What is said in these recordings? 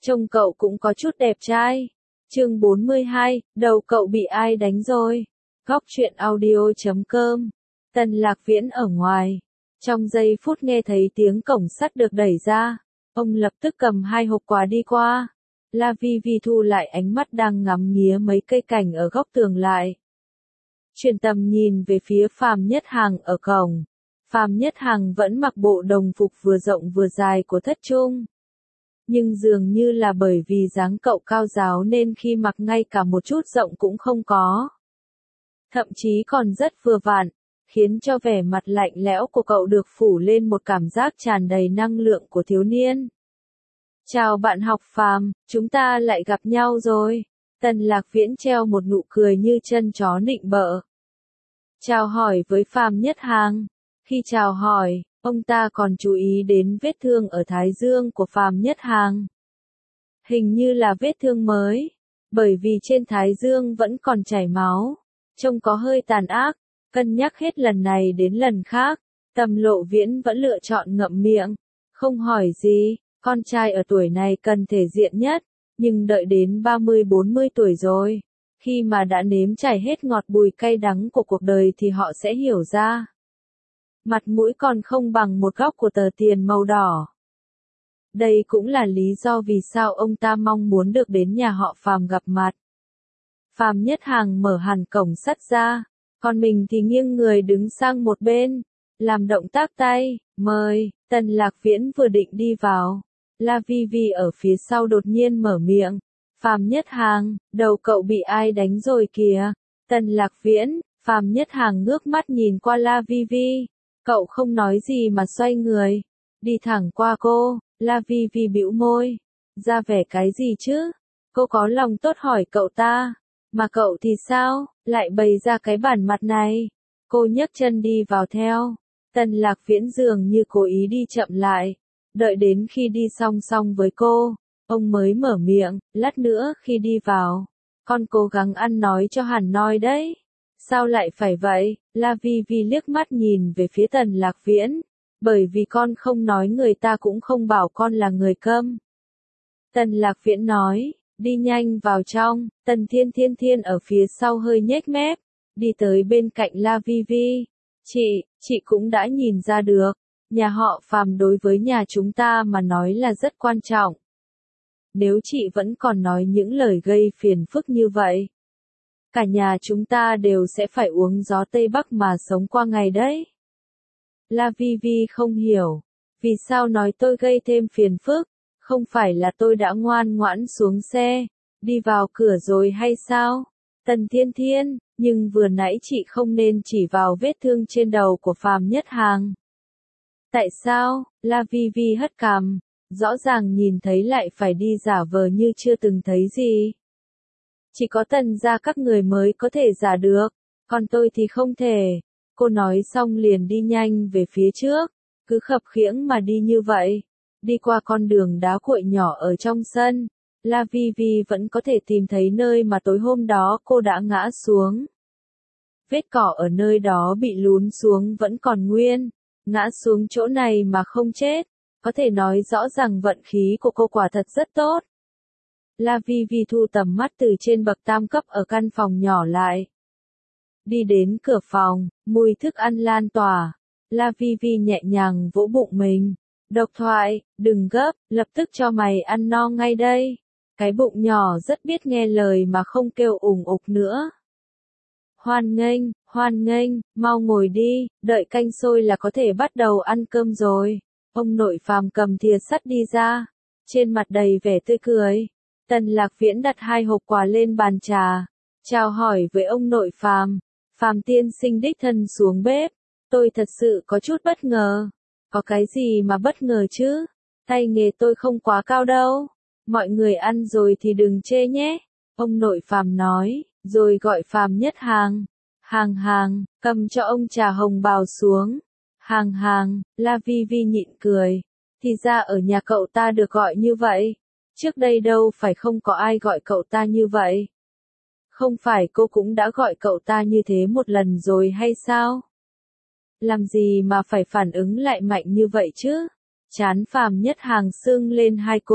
Trông cậu cũng có chút đẹp trai. Chương 42, đầu cậu bị ai đánh rồi? Góc truyện audio.com. Tần Lạc Viễn ở ngoài. Trong giây phút nghe thấy tiếng cổng sắt được đẩy ra, ông lập tức cầm 2 hộp quà đi qua. La Vi Vi thu lại ánh mắt đang ngắm nghía mấy cây cảnh ở góc tường lại. Chuyển tầm nhìn về phía Phàm Nhất Hằng ở cổng. Phàm Nhất Hằng vẫn mặc bộ đồng phục vừa rộng vừa dài của Thất Trung. Nhưng dường như là bởi vì dáng cậu cao ráo nên khi mặc ngay cả một chút rộng cũng không có. Thậm chí còn rất vừa vặn, khiến cho vẻ mặt lạnh lẽo của cậu được phủ lên một cảm giác tràn đầy năng lượng của thiếu niên. Chào bạn học Phàm, chúng ta lại gặp nhau rồi. Tần Lạc Viễn treo một nụ cười như chân chó nịnh bợ. Chào hỏi với Phàm Nhất Hằng. Khi chào hỏi, ông ta còn chú ý đến vết thương ở thái dương của Phàm Nhất Hằng. Hình như là vết thương mới, bởi vì trên thái dương vẫn còn chảy máu, trông có hơi tàn ác. Cân nhắc hết lần này đến lần khác, Tầm Lộ Viễn vẫn lựa chọn ngậm miệng, không hỏi gì. Con trai ở tuổi này cần thể diện nhất, nhưng đợi đến 30-40 tuổi rồi, khi mà đã nếm trải hết ngọt bùi cay đắng của cuộc đời thì họ sẽ hiểu ra. Mặt mũi còn không bằng một góc của tờ tiền màu đỏ. Đây cũng là lý do vì sao ông ta mong muốn được đến nhà họ Phàm gặp mặt. Phàm Nhất Hằng mở hẳn cổng sắt ra, còn mình thì nghiêng người đứng sang một bên, làm động tác tay, mời. Tần Lạc Viễn vừa định đi vào, La Vi Vi ở phía sau đột nhiên mở miệng. Phàm Nhất Hằng, đầu cậu bị ai đánh rồi kìa? Tần Lạc Viễn, Phàm Nhất Hằng ngước mắt nhìn qua La Vi Vi. Cậu không nói gì mà xoay người, đi thẳng qua cô. La Vi Vi bĩu môi, ra vẻ cái gì chứ? Cô có lòng tốt hỏi cậu ta, mà cậu thì sao, lại bày ra cái bản mặt này? Cô nhấc chân đi vào theo. Tần Lạc Viễn dường như cố ý đi chậm lại, đợi đến khi đi song song với cô, ông mới mở miệng, lát nữa khi đi vào, con cố gắng ăn nói cho hẳn nói đấy. Sao lại phải vậy? La Vi Vi liếc mắt nhìn về phía Tần Lạc Viễn, bởi vì con không nói người ta cũng không bảo con là người câm. Tần Lạc Viễn nói, đi nhanh vào trong. Tần Thiên Thiên Thiên ở phía sau hơi nhếch mép, đi tới bên cạnh La Vi Vi. Chị cũng đã nhìn ra được, nhà họ Phàm đối với nhà chúng ta mà nói là rất quan trọng. Nếu chị vẫn còn nói những lời gây phiền phức như vậy, cả nhà chúng ta đều sẽ phải uống gió Tây Bắc mà sống qua ngày đấy. La Vi Vi không hiểu, vì sao nói tôi gây thêm phiền phức, không phải là tôi đã ngoan ngoãn xuống xe, đi vào cửa rồi hay sao? Tần Thiên Thiên, nhưng vừa nãy chị không nên chỉ vào vết thương trên đầu của Phàm Nhất Hằng. Tại sao? La Vi Vi hất cằm, rõ ràng nhìn thấy lại phải đi giả vờ như chưa từng thấy gì. Chỉ có Tần gia các người mới có thể giả được, còn tôi thì không thể. Cô nói xong liền đi nhanh về phía trước, cứ khập khiễng mà đi như vậy. Đi qua con đường đá cuội nhỏ ở trong sân, La Vi Vi vẫn có thể tìm thấy nơi mà tối hôm đó cô đã ngã xuống. Vết cỏ ở nơi đó bị lún xuống vẫn còn nguyên, ngã xuống chỗ này mà không chết, có thể nói rõ ràng vận khí của cô quả thật rất tốt. La Vi Vi thu tầm mắt từ trên bậc tam cấp ở căn phòng nhỏ lại. Đi đến cửa phòng, mùi thức ăn lan tỏa. La Vi Vi nhẹ nhàng vỗ bụng mình. Độc thoại, đừng gấp, lập tức cho mày ăn no ngay đây. Cái bụng nhỏ rất biết nghe lời mà không kêu ủng ục nữa. Hoan nghênh, mau ngồi đi, đợi canh sôi là có thể bắt đầu ăn cơm rồi. Ông nội Phàm cầm thìa sắt đi ra, trên mặt đầy vẻ tươi cười. Tần Lạc Viễn đặt 2 hộp quà lên bàn trà, chào hỏi với ông nội Phàm. Phàm tiên sinh đích thân xuống bếp, tôi thật sự có chút bất ngờ. Có cái gì mà bất ngờ chứ? Tay nghề tôi không quá cao đâu. Mọi người ăn rồi thì đừng chê nhé. Ông nội Phàm nói, rồi gọi Phàm Nhất Hằng. Hằng, cầm cho ông trà hồng bào xuống. Hằng, La Vi Vi nhịn cười. Thì ra ở nhà cậu ta được gọi như vậy. Trước đây đâu phải không có ai gọi cậu ta như vậy. Không phải cô cũng đã gọi cậu ta như thế một lần rồi hay sao? Làm gì mà phải phản ứng lại mạnh như vậy chứ? Trán Phàm Nhất Hằng sưng lên 2 cục,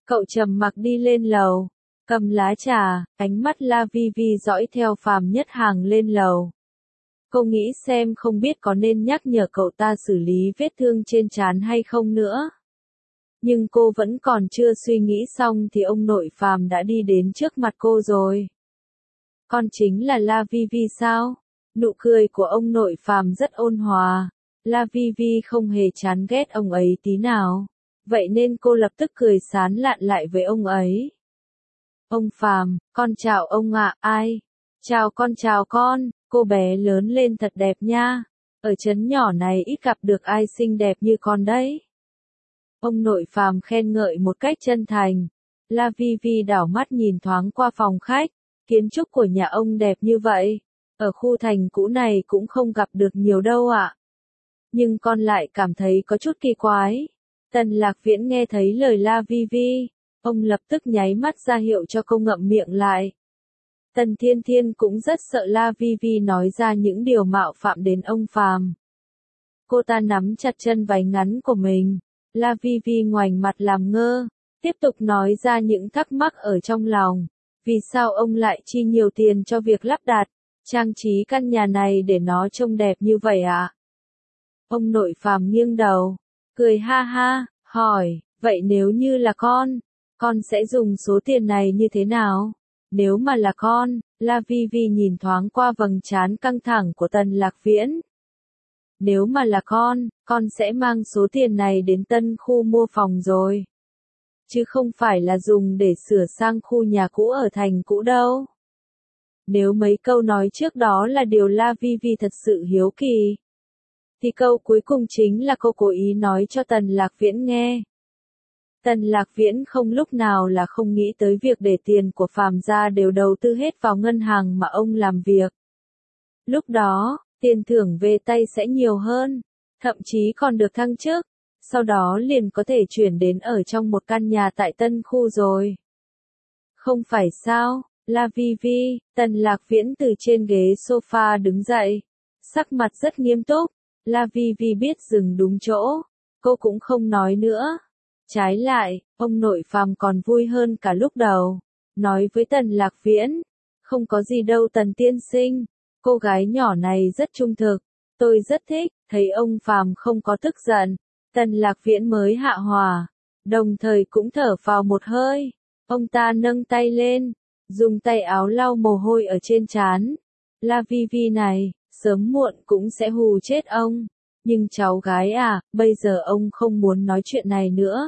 Cậu trầm mặc đi lên lầu, cầm lá trà, ánh mắt La Vi Vi dõi theo Phàm Nhất Hàng lên lầu. Cô nghĩ xem không biết có nên nhắc nhở cậu ta xử lý vết thương trên trán hay không nữa. Nhưng cô vẫn còn chưa suy nghĩ xong thì ông nội Phàm đã đi đến trước mặt cô rồi. Con chính là La Vi Vi sao? Nụ cười của ông nội Phàm rất ôn hòa. La Vi Vi không hề chán ghét ông ấy tí nào. Vậy nên cô lập tức cười sán lạn lại với ông ấy. Ông Phàm, con chào ông ạ. Ai? Chào con, cô bé lớn lên thật đẹp nha. Ở trấn nhỏ này ít gặp được ai xinh đẹp như con đấy. Ông nội Phàm khen ngợi một cách chân thành. La Vi Vi đảo mắt nhìn thoáng qua phòng khách. Kiến trúc của nhà ông đẹp như vậy. Ở khu thành cũ này cũng không gặp được nhiều đâu ạ. Nhưng con lại cảm thấy có chút kỳ quái. Tần Lạc Viễn nghe thấy lời La Vi Vi. Ông lập tức nháy mắt ra hiệu cho cô ngậm miệng lại. Tần Thiên Thiên cũng rất sợ La Vi Vi nói ra những điều mạo phạm đến ông Phàm. Cô ta nắm chặt chân váy ngắn của mình. La Vi Vi ngoảnh mặt làm ngơ, tiếp tục nói ra những thắc mắc ở trong lòng. Vì sao ông lại chi nhiều tiền cho việc lắp đặt, trang trí căn nhà này để nó trông đẹp như vậy ạ? Ông nội Phàm nghiêng đầu, cười ha ha, hỏi, vậy nếu như là con sẽ dùng số tiền này như thế nào? Nếu mà là con, La Vi Vi nhìn thoáng qua vầng trán căng thẳng của Tần Lạc Viễn. Nếu mà là con sẽ mang số tiền này đến Tân Khu mua phòng rồi. Chứ không phải là dùng để sửa sang khu nhà cũ ở thành cũ đâu. Nếu mấy câu nói trước đó là điều La Vi Vi thật sự hiếu kỳ, thì câu cuối cùng chính là cô cố ý nói cho Tần Lạc Viễn nghe. Tần Lạc Viễn không lúc nào là không nghĩ tới việc để tiền của Phàm gia đều đầu tư hết vào ngân hàng mà ông làm việc. Lúc đó, tiền thưởng về tay sẽ nhiều hơn, thậm chí còn được thăng chức, sau đó liền có thể chuyển đến ở trong một căn nhà tại Tân Khu rồi. Không phải sao, La Vi Vi, Tần Lạc Viễn từ trên ghế sofa đứng dậy, sắc mặt rất nghiêm túc. La Vi Vi biết dừng đúng chỗ, cô cũng không nói nữa. Trái lại, ông nội Phàm còn vui hơn cả lúc đầu, nói với Tần Lạc Viễn, không có gì đâu Tần tiên sinh, cô gái nhỏ này rất trung thực, tôi rất thích. Thấy ông Phàm không có tức giận, Tần Lạc Viễn mới hạ hòa, đồng thời cũng thở phào một hơi. Ông ta nâng tay lên, dùng tay áo lau mồ hôi ở trên trán. La Vi Vi này, sớm muộn cũng sẽ hù chết ông. Nhưng cháu gái à, bây giờ ông không muốn nói chuyện này nữa.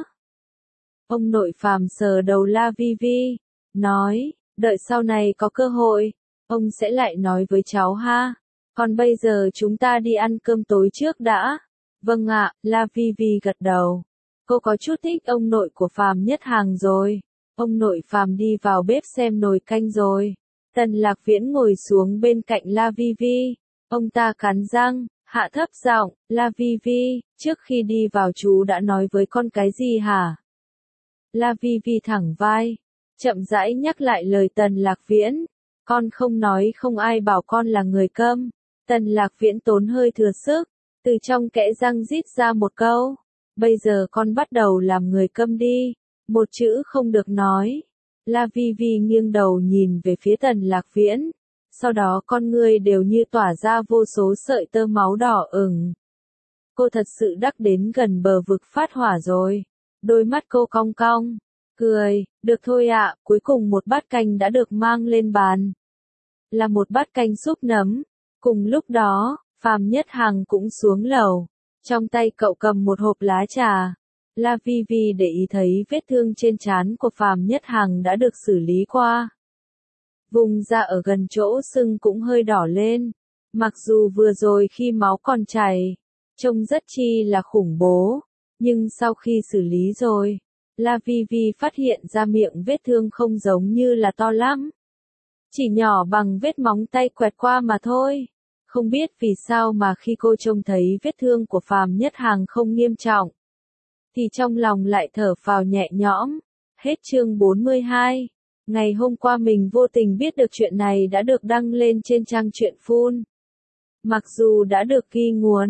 Ông nội Phàm sờ đầu La Vi Vi, nói, đợi sau này có cơ hội, ông sẽ lại nói với cháu ha. Còn bây giờ chúng ta đi ăn cơm tối trước đã. Vâng ạ, La Vi Vi gật đầu. Cô có chút thích ông nội của Phàm Nhất Hàng rồi. Ông nội Phàm đi vào bếp xem nồi canh rồi. Tần Lạc Viễn ngồi xuống bên cạnh La Vi Vi. Ông ta cắn răng, hạ thấp giọng, La Vi Vi, trước khi đi vào chú đã nói với con cái gì hả? La Vi Vi thẳng vai, chậm rãi nhắc lại lời Tần Lạc Viễn. Con không nói không ai bảo con là người câm. Tần Lạc Viễn tốn hơi thừa sức, từ trong kẽ răng rít ra một câu. Bây giờ con bắt đầu làm người câm đi, một chữ không được nói. La Vi Vi nghiêng đầu nhìn về phía Tần Lạc Viễn, sau đó con ngươi đều như tỏa ra vô số sợi tơ máu đỏ ửng. Cô thật sự đắc đến gần bờ vực phát hỏa rồi. Đôi mắt cô cong cong, cười, được thôi ạ, cuối cùng một bát canh đã được mang lên bàn. Là một bát canh súp nấm. Cùng lúc đó, Phàm Nhất Hàng cũng xuống lầu. Trong tay cậu cầm một hộp lá trà. La Vi Vi để ý thấy vết thương trên trán của Phàm Nhất Hàng đã được xử lý qua. Vùng da ở gần chỗ sưng cũng hơi đỏ lên. Mặc dù vừa rồi khi máu còn chảy, trông rất chi là khủng bố. Nhưng sau khi xử lý rồi, La Vi Vi phát hiện ra miệng vết thương không giống như là to lắm. Chỉ nhỏ bằng vết móng tay quẹt qua mà thôi. Không biết vì sao mà khi cô trông thấy vết thương của Phàm Nhất Hàng không nghiêm trọng, thì trong lòng lại thở phào nhẹ nhõm. Hết chương 42. Ngày hôm qua mình vô tình biết được chuyện này đã được đăng lên trên trang truyện Full. Mặc dù đã được ghi nguồn,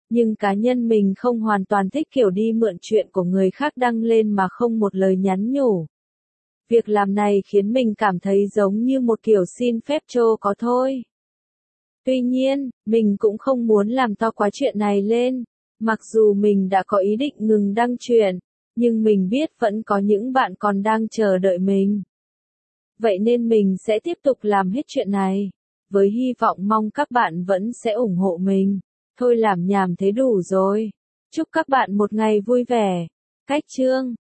Nhưng cá nhân mình không hoàn toàn thích kiểu đi mượn chuyện của người khác đăng lên mà không một lời nhắn nhủ. Việc làm này khiến mình cảm thấy giống như một kiểu xin phép trô có thôi. Tuy nhiên, mình cũng không muốn làm to quá chuyện này lên. Mặc dù mình đã có ý định ngừng đăng chuyện, nhưng mình biết vẫn có những bạn còn đang chờ đợi mình. Vậy nên mình sẽ tiếp tục làm hết chuyện này, với hy vọng mong các bạn vẫn sẽ ủng hộ mình. Thôi làm nhảm thế đủ rồi. Chúc các bạn một ngày vui vẻ. Cách chương